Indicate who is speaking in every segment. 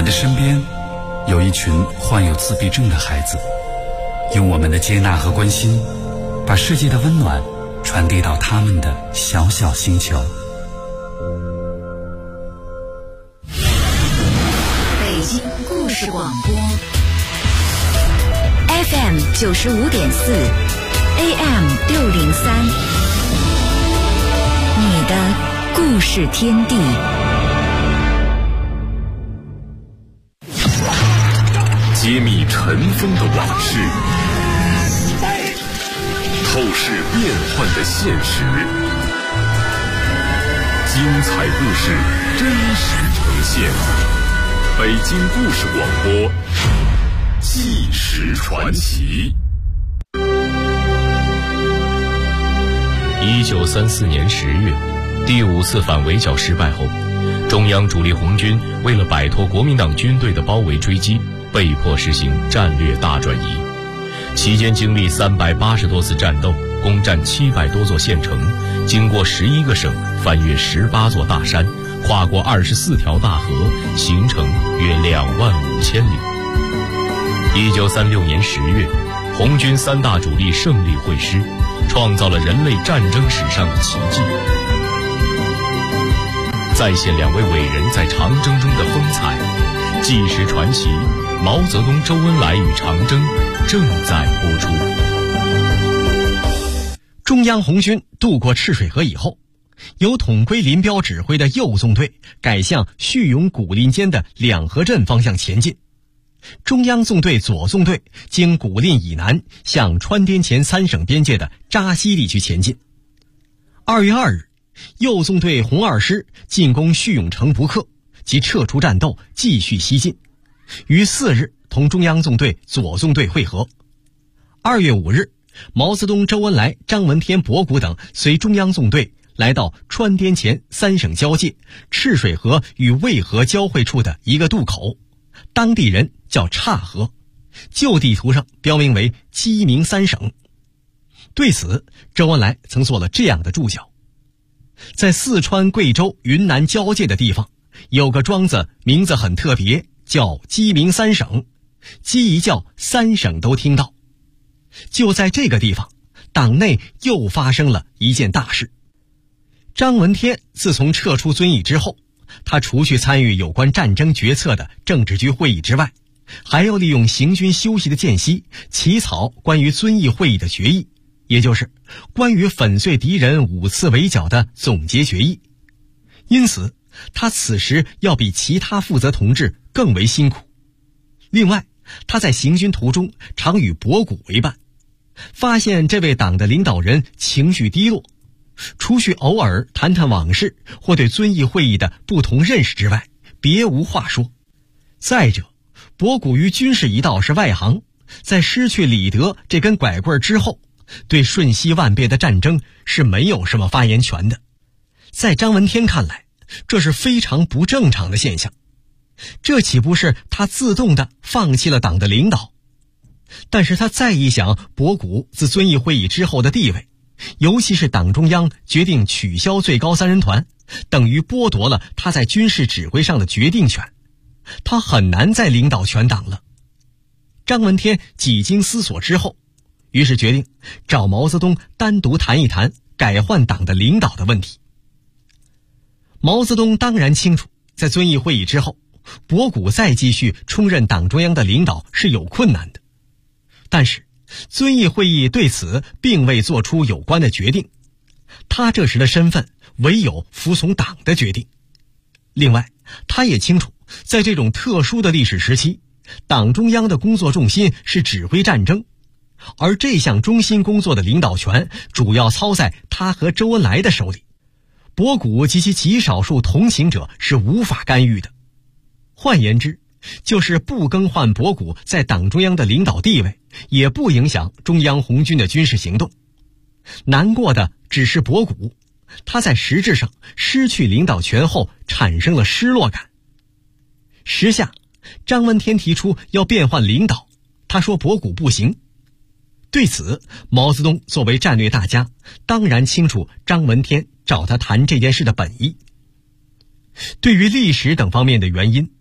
Speaker 1: 的身边有一群患有自闭症的孩子，用我们的接纳和关心，把世界的温暖传递到他们的小小星球。
Speaker 2: 北京故事广播 FM 95.4 AM 603，你的故事天地。
Speaker 3: 揭秘尘封的往事，透视变幻的现实，精彩故事真实呈现。北京故事广播，纪实传奇。
Speaker 4: 1934年10月，第5次反围剿失败后，中央主力红军为了摆脱国民党军队的包围追击，被迫实行战略大转移。期间经历380多次战斗，攻占700多座县城，经过11个省，翻越18座大山，跨过24条大河，行程约25000里。1936年10月，红军3大主力胜利会师，创造了人类战争史上的奇迹，再现2位伟人在长征中的风采。纪实传奇，毛泽东、周恩来与长征正在播出。
Speaker 5: 中央红军渡过赤水河以后，由统归林彪指挥的右纵队改向叙永古蔺间的两河镇方向前进。中央纵队左纵队经古蔺以南向川滇黔3省边界的扎西地区前进。2月2日，右纵队红二师进攻叙永城不克，即撤出战斗，继续西进，于4日同中央纵队左纵队会合。2月5日，毛泽东、周恩来、张闻天、博古等随中央纵队来到川滇黔3省交界赤水河与渭河交汇处的一个渡口，当地人叫岔河，旧地图上标明为鸡鸣3省。对此，周恩来曾做了这样的注脚：在四川、贵州、云南交界的地方，有个庄子，名字很特别，叫鸡鸣3省，鸡一叫3省都听到。就在这个地方，党内又发生了一件大事。张闻天自从撤出遵义之后，他除去参与有关战争决策的政治局会议之外，还要利用行军休息的间隙起草关于遵义会议的决议，也就是关于粉碎敌人5次围剿的总结决议。因此他此时要比其他负责同志更为辛苦。另外，他在行军途中常与博古为伴，发现这位党的领导人情绪低落，除去偶尔谈谈往事或对遵义会议的不同认识之外，别无话说。再者，博古于军事一道是外行，在失去李德这根拐棍之后，对瞬息万变的战争是没有什么发言权的。在张闻天看来，这是非常不正常的现象，这岂不是他自动地放弃了党的领导？但是他再一想博古自遵义会议之后的地位，尤其是党中央决定取消最高3人团，等于剥夺了他在军事指挥上的决定权，他很难再领导全党了。张闻天几经思索之后，于是决定找毛泽东单独谈一谈改换党的领导的问题。毛泽东当然清楚，在遵义会议之后，博古再继续充任党中央的领导是有困难的。但是遵义会议对此并未做出有关的决定，他这时的身份唯有服从党的决定。另外，他也清楚，在这种特殊的历史时期，党中央的工作重心是指挥战争，而这项中心工作的领导权主要操在他和周恩来的手里，博古及其极少数同行者是无法干预的。换言之，就是不更换博古在党中央的领导地位，也不影响中央红军的军事行动。难过的只是博古，他在实质上失去领导权后产生了失落感。时下，张闻天提出要变换领导，他说博古不行。对此，毛泽东作为战略大家，当然清楚张闻天找他谈这件事的本意。对于历史等方面的原因，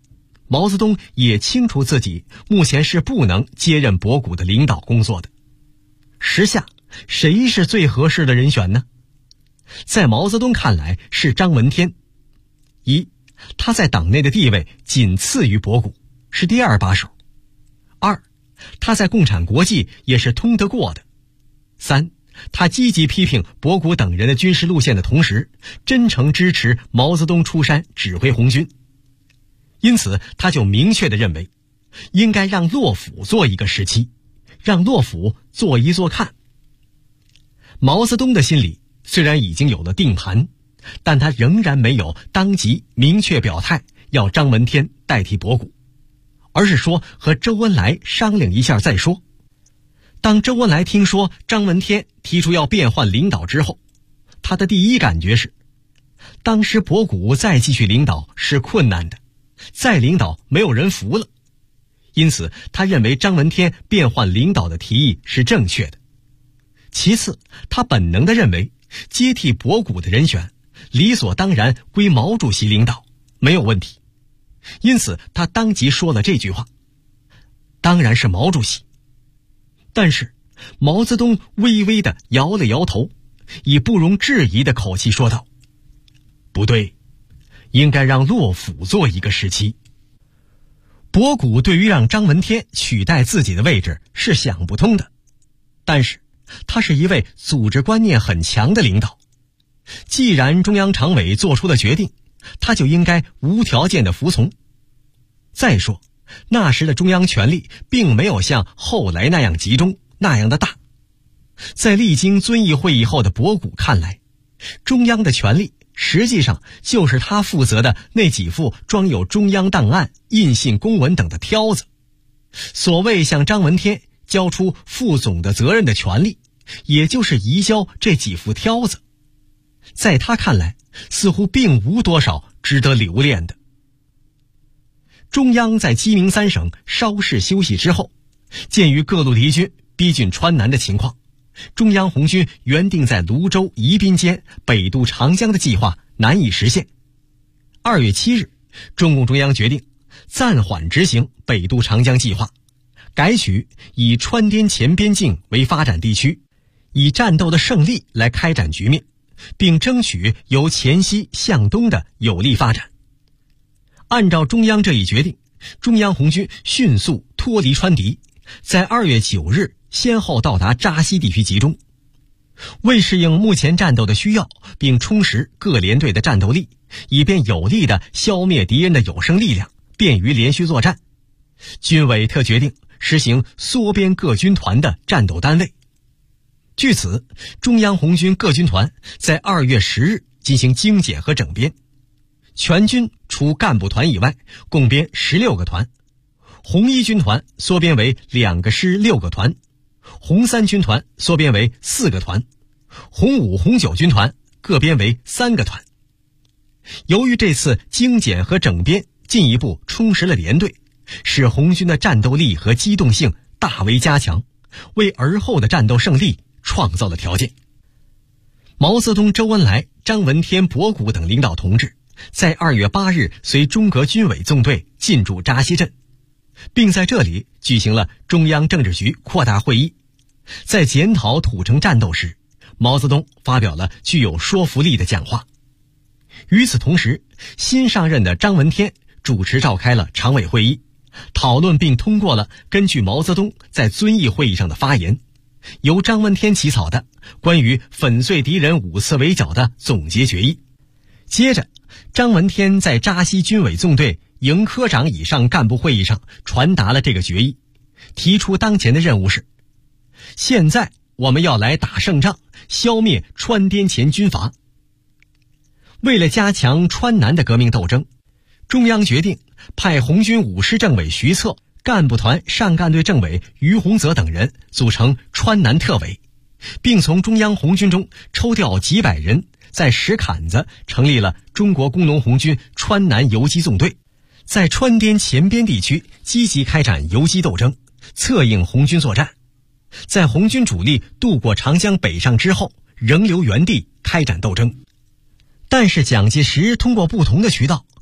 Speaker 5: 毛泽东也清楚自己目前是不能接任博古的领导工作的。时下谁是最合适的人选呢？在毛泽东看来是张闻天。一，他在党内的地位仅次于博古，是第二把手。二，他在共产国际也是通得过的。三，他积极批评博古等人的军事路线的同时，真诚支持毛泽东出山指挥红军。因此他就明确地认为，应该让洛甫做一个时期，让洛甫做一做看。毛泽东的心里虽然已经有了定盘，但他仍然没有当即明确表态要张闻天代替博古，而是说和周恩来商量一下再说。当周恩来听说张闻天提出要变换领导之后，他的第一感觉是，当时博古再继续领导是困难的，再领导没有人服了，因此他认为张闻天变换领导的提议是正确的。其次，他本能地认为接替博古的人选理所当然归毛主席领导，没有问题，因此他当即说了这句话：当然是毛主席。但是毛泽东微微地摇了摇头，以不容置疑的口气说道：不对，应该让洛甫做一个时期。博古对于让张闻天取代自己的位置是想不通的，但是他是一位组织观念很强的领导，既然中央常委做出了决定，他就应该无条件的服从。再说，那时的中央权力并没有像后来那样集中，那样的大。在历经遵义会议后的博古看来，中央的权力实际上就是他负责的那几副装有中央档案、印信公文等的挑子。所谓向张闻天交出副总的责任的权利，也就是移交这几副挑子。在他看来，似乎并无多少值得留恋的。中央在鸡鸣三省稍事休息之后，鉴于各路敌军逼近川南的情况，中央红军原定在泸州、宜宾间北渡长江的计划难以实现。2月7日，中共中央决定暂缓执行北渡长江计划，改取以川滇黔边境为发展地区，以战斗的胜利来开展局面，并争取由黔西向东的有利发展。按照中央这一决定，中央红军迅速脱离川敌，在2月9日先后到达扎西地区集中。为适应目前战斗的需要，并充实各连队的战斗力，以便有力地消灭敌人的有生力量，便于连续作战，军委特决定实行缩编各军团的战斗单位。据此，中央红军各军团在2月10日进行精简和整编，全军除干部团以外共编16个团，红一军团缩编为2个师6个团，红三军团缩编为4个团，红五红九军团各编为3个团。由于这次精简和整编进一步充实了连队，使红军的战斗力和机动性大为加强，为而后的战斗胜利创造了条件。毛泽东、周恩来、张闻天、博古等领导同志在2月8日随中革军委纵队进驻扎西镇，并在这里举行了中央政治局扩大会议。在检讨土城战斗时，毛泽东发表了具有说服力的讲话。与此同时，新上任的张闻天主持召开了常委会议，讨论并通过了根据毛泽东在遵义会议上的发言，由张闻天起草的关于粉碎敌人5次围剿的总结决议。接着，张闻天在扎西军委纵队营科长以上干部会议上传达了这个决议，提出当前的任务是：现在我们要来打胜仗，消灭川滇黔军阀。为了加强川南的革命斗争，中央决定派红军5师政委徐策、干部团上干队政委于洪泽等人组成川南特委，并从中央红军中抽调几百人，在石坎子成立了中国工农红军川南游击纵队，在川滇黔边地区积极开展游击斗争，策应红军作战。在红军主力渡过长江北上之后，仍留原地开展斗争。但是蒋介石通过不同的渠道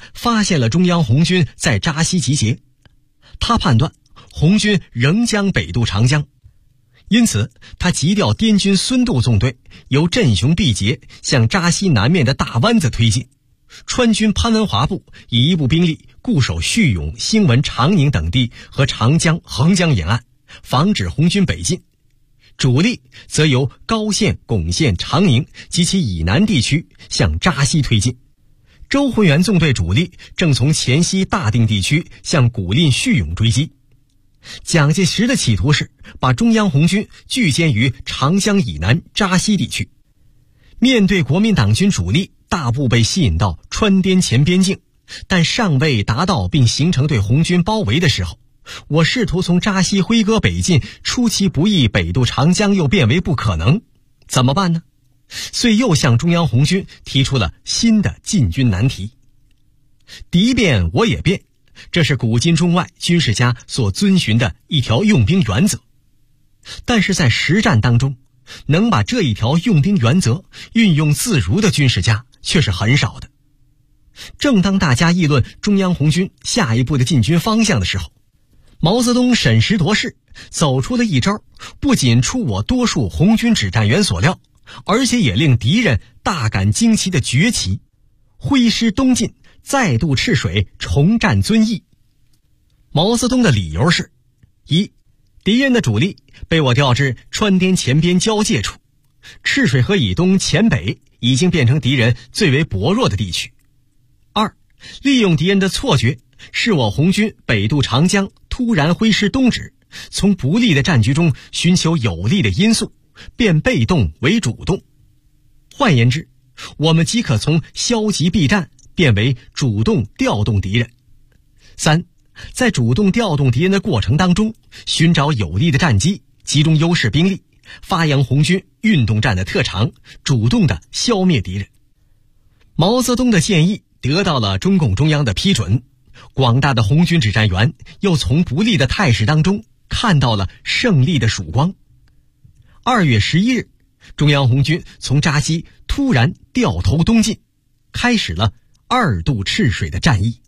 Speaker 5: 发现了中央红军在扎西集结，他判断红军仍将北渡长江，因此他急调滇军孙渡纵队由镇雄毕节向扎西南面的大湾子推进，川军潘文华部以一部兵力固守叙永、兴文、长宁等地和长江、横江沿岸，防止红军北进。主力则由高县、巩县、长宁及其以南地区向扎西推进。周浑元纵队主力正从黔西大定地区向古蔺、叙永追击。蒋介石的企图是把中央红军聚歼于长江以南扎西地区。面对国民党军主力大部被吸引到川滇黔边境，但尚未达到并形成对红军包围的时候，我试图从扎西挥戈北进，出其不意北渡长江又变为不可能，怎么办呢？遂又向中央红军提出了新的进军难题。敌变我也变，这是古今中外军事家所遵循的一条用兵原则。但是在实战当中，能把这一条用兵原则运用自如的军事家却是很少的。正当大家议论中央红军下一步的进军方向的时候，毛泽东审时度势，走出了一招，不仅出我多数红军指战员所料，而且也令敌人大感惊奇的绝棋：挥师东进，再渡赤水，重占遵义。毛泽东的理由是：一，敌人的主力被我调至川滇黔边交界处，赤水河以东黔北已经变成敌人最为薄弱的地区；二，利用敌人的错觉，使我红军北渡长江突然挥师东指，从不利的战局中寻求有利的因素，变被动为主动。换言之，我们即可从消极避战变为主动调动敌人。三，在主动调动敌人的过程当中，寻找有利的战机，集中优势兵力，发扬红军运动战的特长，主动地消灭敌人。毛泽东的建议得到了中共中央的批准，广大的红军指战员又从不利的态势当中看到了胜利的曙光。2月11日，中央红军从扎西突然掉头东进，开始了2渡赤水的战役。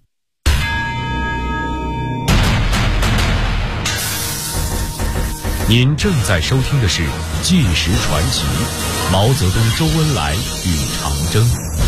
Speaker 4: 您正在收听的是《纪实传奇》，毛泽东、周恩来与长征。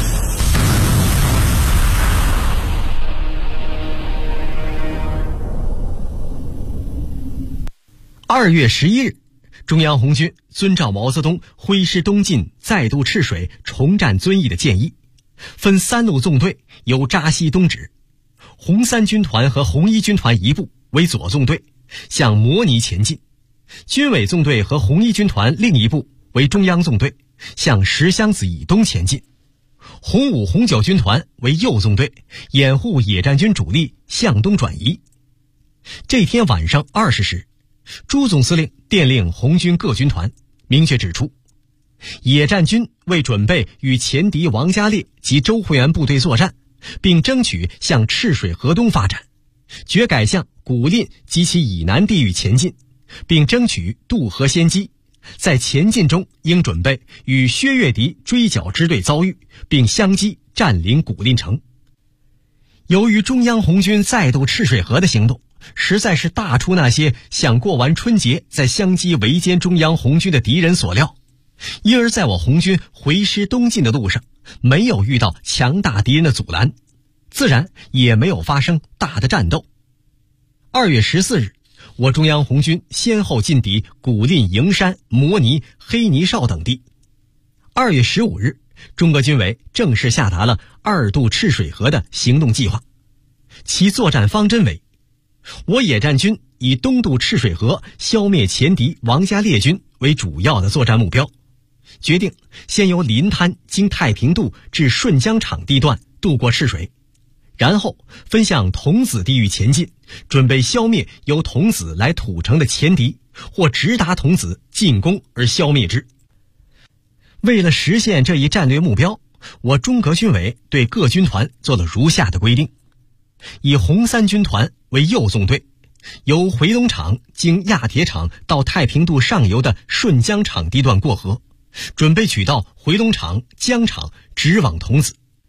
Speaker 5: 2月11日，中央红军遵照毛泽东挥师东进，再渡赤水，重占遵义的建议，分3路纵队由扎西东指，红三军团和红一军团一部为左纵队，向摩尼前进；军委纵队和红一军团另一部为中央纵队，向石箱子以东前进；红五、红九军团为右纵队，掩护野战军主力向东转移。这天晚上20时，朱总司令电令红军各军团，明确指出，野战军为准备与前敌王家烈及周浑元部队作战，并争取向赤水河东发展，决改向古蔺及其以南地域前进，并争取渡河先机，在前进中应准备与薛岳敌追剿支队遭遇，并相击占领古蔺城。由于中央红军再渡赤水河的行动实在是大出那些想过完春节再相机围歼中央红军的敌人所料，因而在我红军回师东进的路上没有遇到强大敌人的阻拦，自然也没有发生大的战斗。2月14日，我中央红军先后进抵古蔺、营山、摩尼、黑泥哨等地。2月15日，中革军委正式下达了2渡赤水河的行动计划，其作战方针为：我野战军以东渡赤水河消灭前敌王家烈军为主要的作战目标，决定先由临滩经太平渡至顺江场地段渡过赤水，然后分向桐梓地域前进，准备消灭由桐梓来土城的前敌，或直达桐梓进攻而消灭之。为了实现这一战略目标，我中革军委对各军团做了如下的规定：以红三军团为右纵队，由回龙场经亚铁厂到太平渡上游的顺江场地段过河，准备取到回龙场、江场直往桐梓。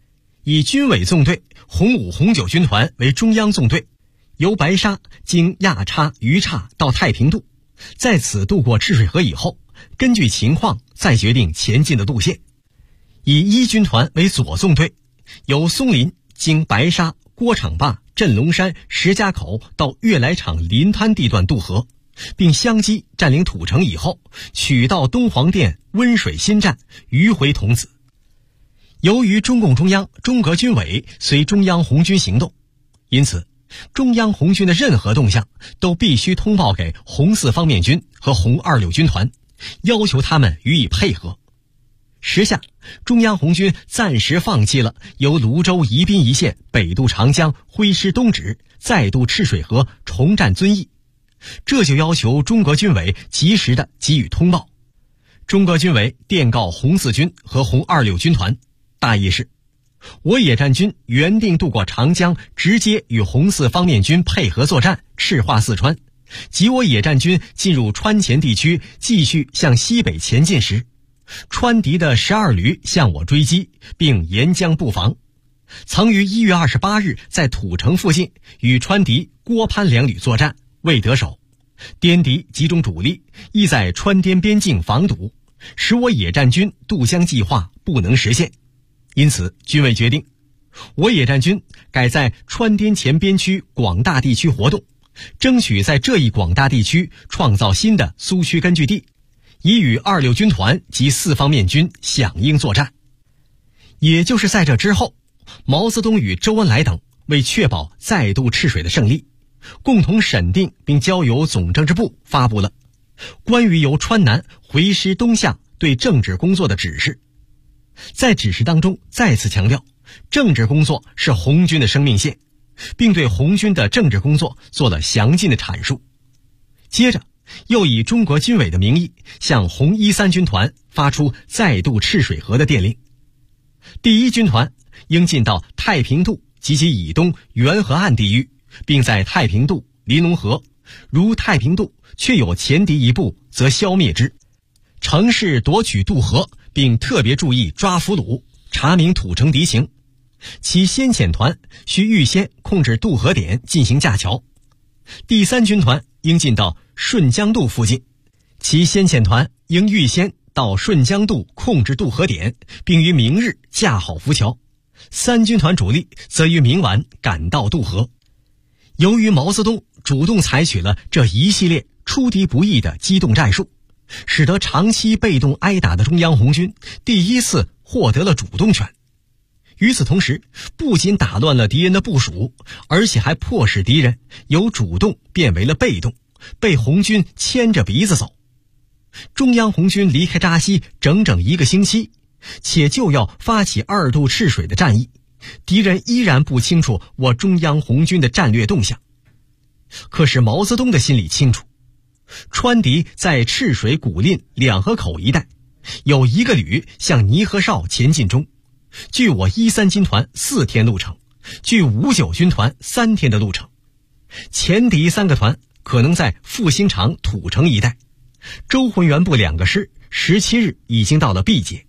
Speaker 5: 以军委纵队红5、红9军团为中央纵队，由白沙经亚叉、鱼叉到太平渡，在此渡过赤水河以后，根据情况再决定前进的路线。以1军团为左纵队，由松林经白沙、郭场坝、镇龙山、石家口到悦来场临滩地段渡河，并相继占领土城以后，取道东黄店、温水新站，迂回桐梓。由于中共中央、中革军委随中央红军行动，因此中央红军的任何动向都必须通报给红4方面军和红26军团，要求他们予以配合。时下，中央红军暂时放弃了由泸州宜宾一线北渡长江、挥师东指，再渡赤水河，重占遵义，这就要求中革军委及时的给予通报。中革军委电告红4军和红26军团，大意是：我野战军原定渡过长江，直接与红4方面军配合作战，赤化四川，及我野战军进入川黔地区，继续向西北前进时，川敌的12旅向我追击，并沿江布防，曾于1月28日在土城附近与川敌郭潘2旅作战，未得手，滇敌集中主力，亦在川滇边境防堵，使我野战军渡江计划不能实现。因此军委决定，我野战军改在川滇黔边区广大地区活动，争取在这一广大地区创造新的苏区根据地，以与26军团及4方面军响应作战。也就是在这之后，毛泽东与周恩来等为确保再渡赤水的胜利，共同审定并交由总政治部发布了关于由川南回师东向对政治工作的指示。在指示当中再次强调，政治工作是红军的生命线，并对红军的政治工作做了详尽的阐述。接着又以中国军委的名义向红1、3军团发出再渡赤水河的电令。第1军团应进到太平渡及其以东元河岸地域，并在太平渡、临龙河，如太平渡确有前敌一部，则消灭之，乘势夺取渡河，并特别注意抓俘虏，查明土城敌情。其先遣团需预先控制渡河点进行架桥。第3军团应进到顺江渡附近，其先遣团应预先到顺江渡控制渡河点，并于明日架好浮桥。3军团主力则于明晚赶到渡河。由于毛泽东主动采取了这一系列出敌不意的机动战术，使得长期被动挨打的中央红军第一次获得了主动权。与此同时，不仅打乱了敌人的部署，而且还迫使敌人由主动变为了被动，被红军牵着鼻子走。中央红军离开扎西整整1个星期，且就要发起2渡赤水的战役，敌人依然不清楚我中央红军的战略动向。可是毛泽东的心里清楚，川敌在赤水、古蔺、两河口一带有1个旅向泥河哨前进中，距我1、3军团4天路程，距5、9军团3天的路程。前敌3个团可能在复兴场、土城一带。周浑元部2个师17日已经到了毕节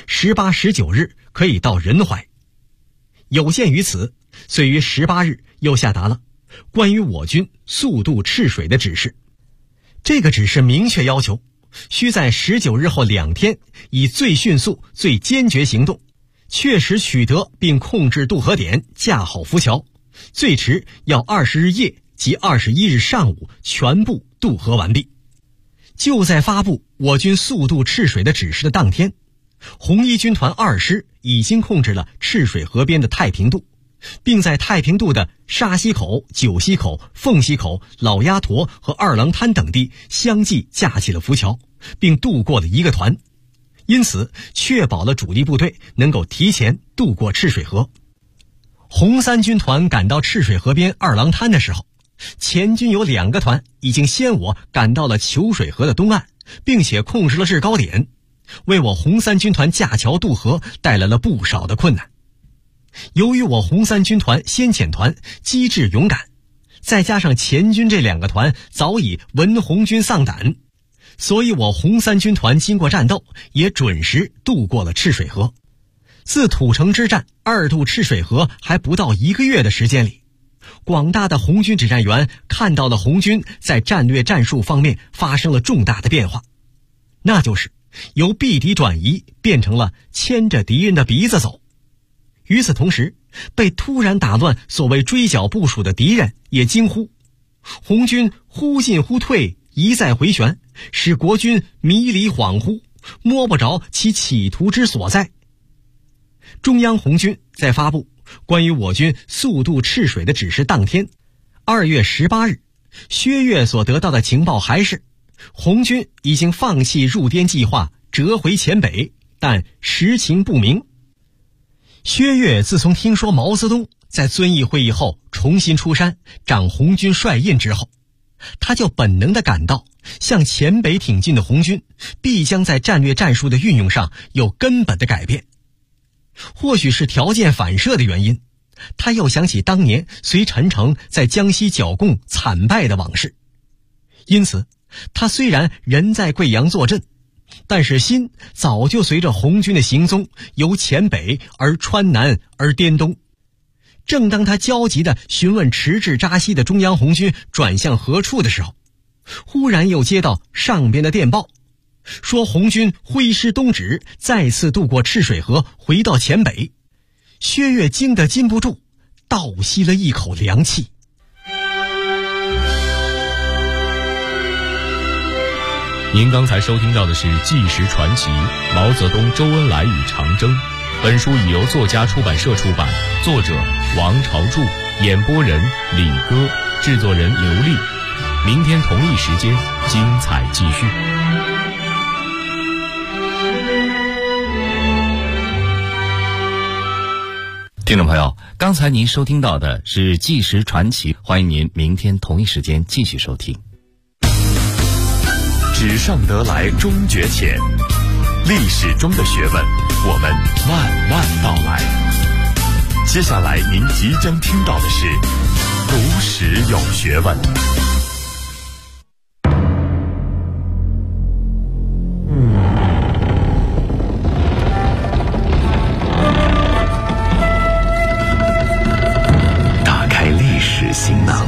Speaker 5: ，18、19日可以到仁怀。有鉴于此，遂于18日又下达了关于我军速渡赤水的指示。这个指示明确要求，需在19日后2天以最迅速、最坚决行动，确实取得并控制渡河点，架好浮桥，最迟要20日夜及21日上午全部渡河完毕。就在发布我军速渡赤水的指示的当天，红1军团2师已经控制了赤水河边的太平渡，并在太平渡的沙溪口、九溪口、凤溪口、老鸭坨和二郎滩等地相继架起了浮桥，并渡过了1个团，因此确保了主力部队能够提前渡过赤水河。红3军团赶到赤水河边二郎滩的时候，前军有2个团已经先我赶到了虬水河的东岸，并且控制了制高点，为我红3军团架桥渡河带来了不少的困难。由于我红3军团先遣团机智勇敢，再加上前军这2个团早已闻红军丧胆，所以我红3军团经过战斗也准时渡过了赤水河。 自土城之战2渡赤水河还不到1个月的时间里，广大的红军指战员看到了红军在战略战术方面发生了重大的变化，那就是由避敌转移变成了牵着敌人的鼻子走。与此同时，被突然打乱所谓追剿部署的敌人也惊呼，红军忽进忽退，一再回旋，使国军迷离恍惚，摸不着其企图之所在。中央红军在发布关于我军速渡赤水的指示当天，2月18日，薛岳所得到的情报还是红军已经放弃入滇计划，折回黔北，但实情不明。薛岳自从听说毛泽东在遵义会议后重新出山掌红军帅印之后，他就本能地感到向黔北挺进的红军必将在战略战术的运用上有根本的改变。或许是条件反射的原因，他又想起当年随陈诚在江西剿共惨败的往事。因此他虽然人在贵阳坐镇，但是心早就随着红军的行踪由黔北而川南而滇东。正当他焦急地询问迟滞扎西的中央红军转向何处的时候，忽然又接到上边的电报，说红军挥师东指，再次渡过赤水河回到黔北。薛岳惊得禁不住倒吸了一口凉气。
Speaker 4: 您刚才收听到的是《纪实传奇：毛泽东、周恩来与长征》。本书已由作家出版社出版，作者王朝柱，演播人李歌，制作人刘丽。明天同一时间，精彩继续。
Speaker 6: 听众朋友，刚才您收听到的是《纪实传奇》，欢迎您明天同一时间继续收听。
Speaker 3: 纸上得来终觉浅，历史中的学问，我们慢慢道来。接下来您即将听到的是读史有学问。
Speaker 6: 打开历史行囊，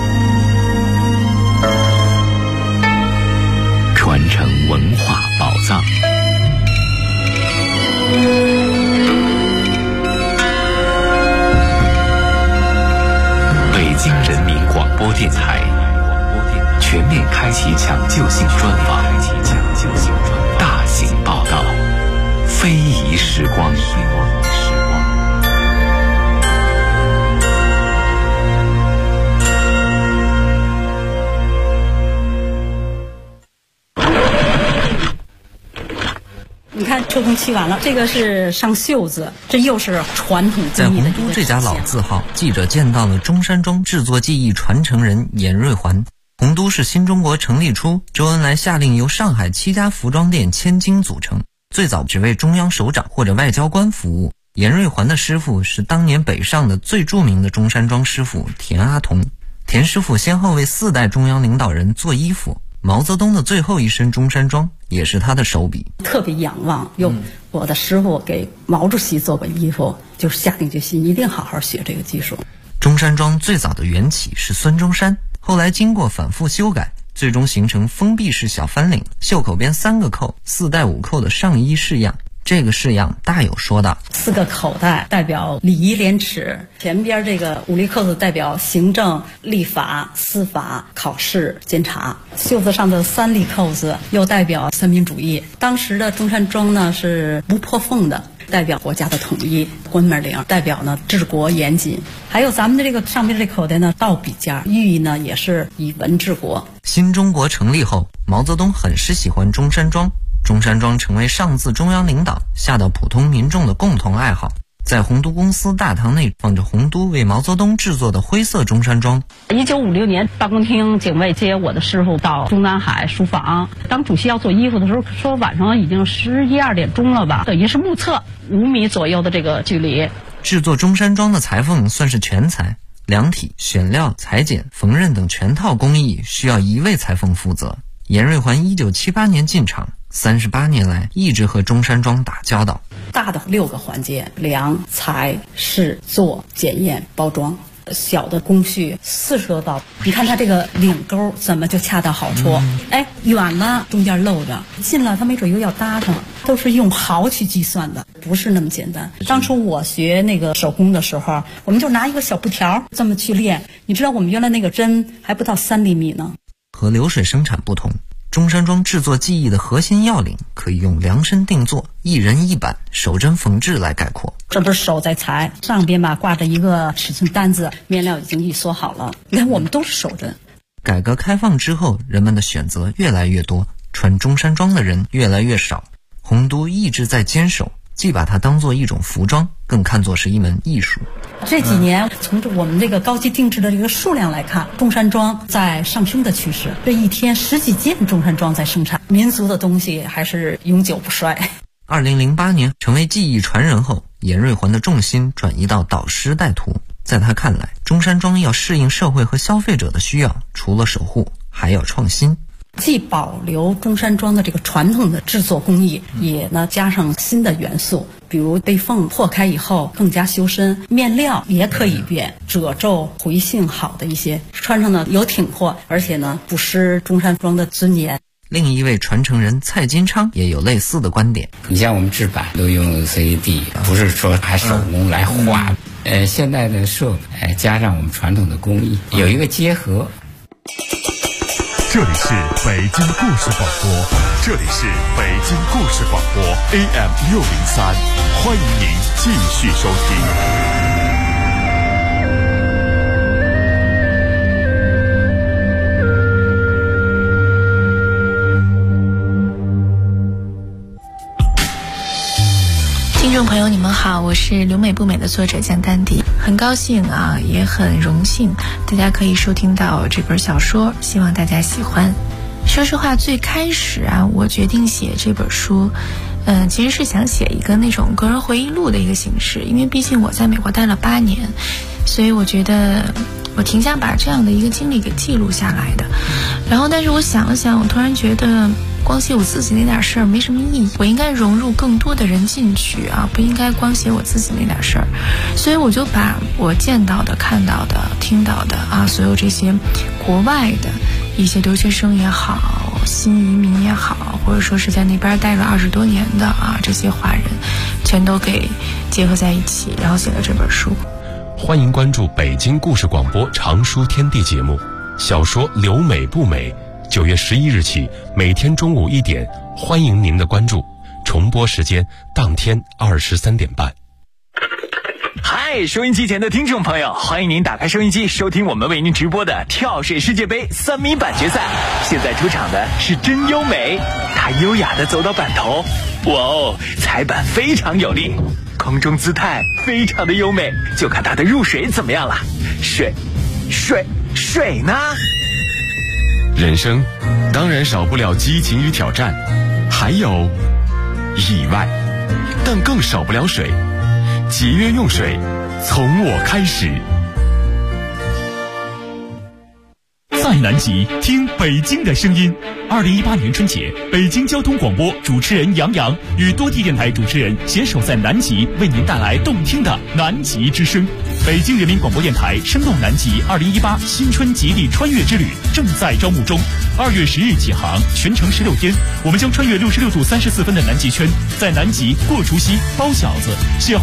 Speaker 6: 传承文化宝藏。北京人民广播电台全面开启抢救性专访，大型报道，非遗时光。
Speaker 7: 你看秋冬期完了，这个是上袖子，这又是传统
Speaker 8: 在洪都这家老字号，记者见到了中山装制作技艺传承人严瑞环。洪都是新中国成立初，周恩来下令由上海7家服装店千金组成，最早只为中央首长或者外交官服务。严瑞环的师傅是当年北上的最著名的中山装师傅田阿童。田师傅先后为4代中央领导人做衣服，毛泽东的最后一身中山装也是他的手笔。
Speaker 7: 特别仰望，我的师傅给毛主席做过衣服，就是下定决心一定好好学这个技术。
Speaker 8: 中山装最早的缘起是孙中山，后来经过反复修改，最终形成封闭式小翻领，袖口边3个扣，4带5扣的上衣式样。这个式样大有说道，4个
Speaker 7: 口袋代表礼仪廉耻，前边这个5粒扣子代表行政、立法、司法、考试、监察，袖子上的3粒扣子又代表三民主义。当时的中山装呢是不破缝的，代表国家的统一。关门领代表呢治国严谨。还有咱们的这个上边这口袋呢倒笔架，寓意呢也是以文治国。
Speaker 8: 新中国成立后，毛泽东很是喜欢中山装，中山装成为上自中央领导下到普通民众的共同爱好。在洪都公司大堂内放着洪都为毛泽东制作的灰色中山装。
Speaker 7: 1956年，办公厅警卫接我的师傅到中南海书房，当主席要做衣服的时候，说晚上已经11、12点钟了吧，等于是目测5米左右的这个距离。
Speaker 8: 制作中山装的裁缝算是全才，量体、选料、裁剪、缝纫等全套工艺需要1位裁缝负责。严瑞环1978年进场 38年来一直和中山装打交道。
Speaker 7: 大的6个环节：量、裁、试、做、检验、包装。小的工序40多道，你看它这个领钩怎么就恰到好处？远了中间漏着，近了它没准又要搭上，都是用毫去计算的，不是那么简单。当初我学那个手工的时候，我们就拿一个小布条这么去练，你知道我们原来那个针还不到3厘米呢。
Speaker 8: 和流水生产不同，中山装制作技艺的核心要领可以用量身定做、一人一板、手针缝制来概括。
Speaker 7: 这不是手在裁，上边吧挂着一个尺寸单子，面料已经预缩好了。你看我们都是手针。
Speaker 8: 改革开放之后，人们的选择越来越多，穿中山装的人越来越少。洪都一直在坚守，既把它当作一种服装，更看作是一门艺术。
Speaker 7: 这几年从我们这个高级定制的这个数量来看，中山装在上升的趋势。这一天10几件中山装在生产，民族的东西还是永久不衰。
Speaker 8: 2008年成为技艺传人后，严瑞环的重心转移到导师带徒。在他看来，中山装要适应社会和消费者的需要，除了守护，还要创新。
Speaker 7: 既保留中山装的这个传统的制作工艺，也呢加上新的元素，比如被缝破开以后更加修身，面料也可以变，褶皱回性好的一些，穿上呢有挺阔，而且呢不失中山装的尊严。
Speaker 8: 另一位传承人蔡金昌也有类似的观点。
Speaker 9: 你像我们制版都用 CAD， 不是说还手工来画。现代的设备加上我们传统的工艺，有一个结合。
Speaker 3: 这里是北京故事广播，这里是北京故事广播 AM603，欢迎您继续收听。
Speaker 10: 听众朋友你们好，我是留美不美的作者江丹迪，很高兴啊，也很荣幸大家可以收听到这本小说，希望大家喜欢。说实话，最开始啊，我决定写这本书其实是想写一个那种个人回忆录的一个形式，因为毕竟我在美国待了8年，所以我觉得我挺想把这样的一个经历给记录下来的。然后但是我想了想，我突然觉得光写我自己那点事儿没什么意义，我应该融入更多的人进去啊，不应该光写我自己那点事儿。所以我就把我见到的、看到的、听到的啊，所有这些国外的一些留学生也好，新移民也好，或者说是在那边待了20多年的啊，这些华人全都给结合在一起，然后写了这本书。
Speaker 4: 欢迎关注北京故事广播长书天地节目，小说留美不美，9月11日起每天中午1点，欢迎您的关注，重播时间当天23点半。
Speaker 11: 嗨，收音机前的听众朋友，欢迎您打开收音机收听我们为您直播的跳水世界杯3米板决赛。现在出场的是真优美，她优雅地走到板头，哇哦，踩板非常有力，空中姿态非常的优美，就看她的入水怎么样了。水呢？
Speaker 3: 人生当然少不了激情与挑战，还有意外，但更少不了水。节约用水，从我开始。在南极听北京的声音。2018年春节，北京交通广播主持人杨洋与多地电台主持人携手在南极，为您带来动听的南极之声。北京人民广播电台声动南极2018新春极地穿越之旅正在招募中，2月10日起航，全程16天，我们将穿越66度34分的南极圈，在南极过除夕、包饺子、邂逅